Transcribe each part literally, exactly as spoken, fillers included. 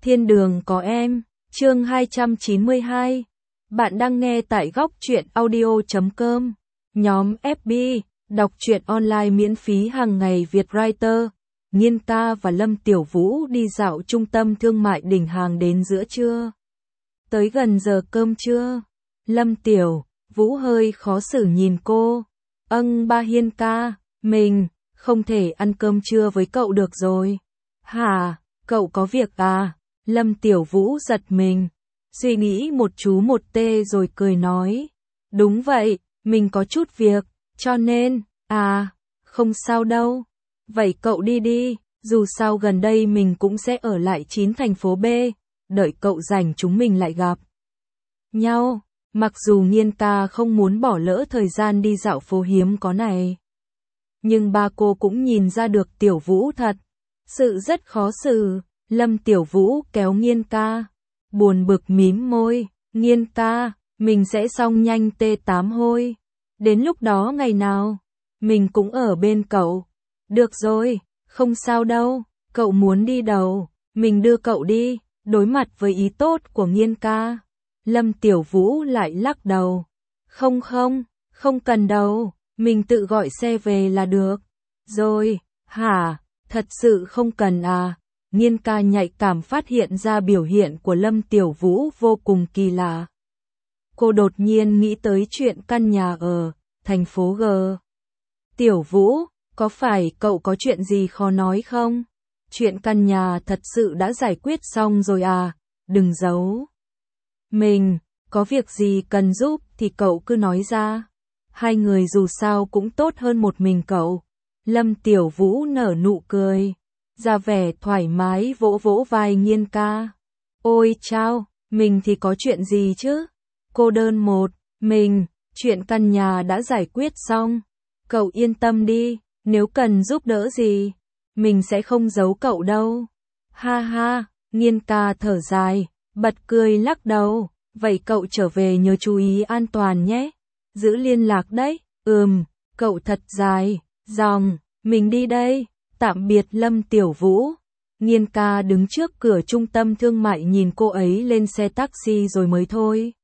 Thiên đường có em, chương hai trăm chín mươi hai. Bạn đang nghe tại góc truyện audio chấm com. Nhóm ép bê, đọc truyện online miễn phí hàng ngày Việt Writer. Nhiên ca và Lâm Tiểu Vũ đi dạo trung tâm thương mại Đình Hàng đến giữa trưa. Tới gần giờ cơm trưa, Lâm Tiểu Vũ hơi khó xử nhìn cô. Âng ba Hiên ca, mình không thể ăn cơm trưa với cậu được rồi. Hả, cậu có việc à? Lâm Tiểu Vũ giật mình, suy nghĩ một chú một tê rồi cười nói. Đúng vậy, mình có chút việc, cho nên, à, không sao đâu. Vậy cậu đi đi, dù sao gần đây mình cũng sẽ ở lại chín thành phố B, đợi cậu rảnh chúng mình lại gặp nhau. Mặc dù Nhiên ca không muốn bỏ lỡ thời gian đi dạo phố hiếm có này, nhưng ba cô cũng nhìn ra được Tiểu Vũ thật sự rất khó xử. Lâm Tiểu Vũ kéo Nhiên ca, buồn bực mím môi. Nhiên ca, mình sẽ xong nhanh T tám hôi. Đến lúc đó ngày nào, mình cũng ở bên cậu. Được rồi, không sao đâu, cậu muốn đi đâu, mình đưa cậu đi. Đối mặt với ý tốt của Nhiên ca, Lâm Tiểu Vũ lại lắc đầu. Không không, không cần đâu, mình tự gọi xe về là được. Rồi, hả, thật sự không cần à? Nhiên ca nhạy cảm phát hiện ra biểu hiện của Lâm Tiểu Vũ vô cùng kỳ lạ. Cô đột nhiên nghĩ tới chuyện căn nhà ở thành phố G. Tiểu Vũ, có phải cậu có chuyện gì khó nói không? Chuyện căn nhà thật sự đã giải quyết xong rồi à? Đừng giấu. Mình, có việc gì cần giúp thì cậu cứ nói ra. Hai người dù sao cũng tốt hơn một mình cậu. Lâm Tiểu Vũ nở nụ cười, ra vẻ thoải mái vỗ vỗ vai Nhiên ca. Ôi chao, mình thì có chuyện gì chứ? Cô đơn một, mình, chuyện căn nhà đã giải quyết xong. Cậu yên tâm đi, nếu cần giúp đỡ gì, mình sẽ không giấu cậu đâu. Ha ha, Nhiên ca thở dài, bật cười lắc đầu. Vậy cậu trở về nhớ chú ý an toàn nhé. Giữ liên lạc đấy. Ừm, cậu thật dài, dòng, mình đi đây. Tạm biệt Lâm Tiểu Vũ. Nhiên ca đứng trước cửa trung tâm thương mại nhìn cô ấy lên xe taxi rồi mới thôi.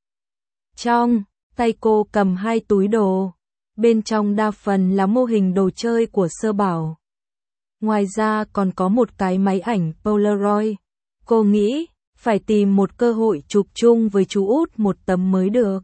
Trong tay cô cầm hai túi đồ, bên trong đa phần là mô hình đồ chơi của Sơ Bảo. Ngoài ra còn có một cái máy ảnh Polaroid. Cô nghĩ phải tìm một cơ hội chụp chung với chú út một tấm mới được.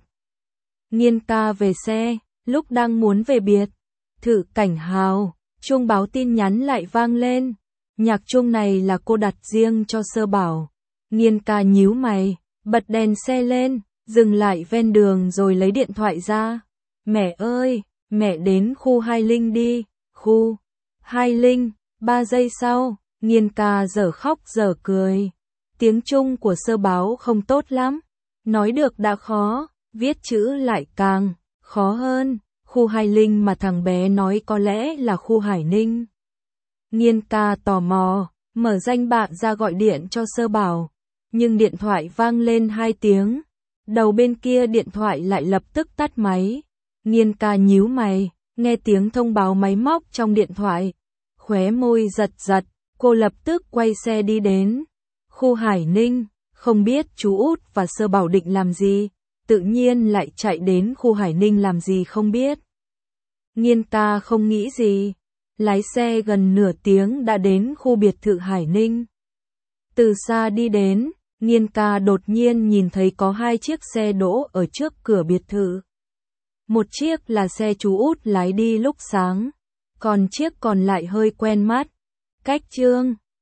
Nhiên ca về xe, lúc đang muốn về biệt thự Cảnh Hào, chuông báo tin nhắn lại vang lên. Nhạc chuông này là cô đặt riêng cho Sơ Bảo. Nhiên ca nhíu mày, bật đèn xe lên, dừng lại ven đường rồi lấy điện thoại ra. Mẹ ơi, mẹ đến khu Hai Linh đi. Khu Hai Linh. Ba giây sau, Nhiên ca dở khóc dở cười. Tiếng Trung của Sơ Báo không tốt lắm. Nói được đã khó, viết chữ lại càng khó hơn. Khu Hai Linh mà thằng bé nói có lẽ là khu Hải Ninh. Nhiên ca tò mò, mở danh bạ ra gọi điện cho Sơ Bảo. Nhưng điện thoại vang lên hai tiếng. Đầu bên kia điện thoại lại lập tức tắt máy. Nhiên ca nhíu mày, nghe tiếng thông báo máy móc trong điện thoại. Khóe môi giật giật, cô lập tức quay xe đi đến khu Hải Ninh. Không biết chú út và Sơ Bảo định làm gì, tự nhiên lại chạy đến khu Hải Ninh làm gì không biết. Nhiên ca không nghĩ gì, lái xe gần nửa tiếng đã đến khu biệt thự Hải Ninh. Từ xa đi đến, Nhiên ca đột nhiên nhìn thấy có hai chiếc xe đỗ ở trước cửa biệt thự. Một chiếc là xe chú út lái đi lúc sáng, còn chiếc còn lại hơi quen mắt. Cách chương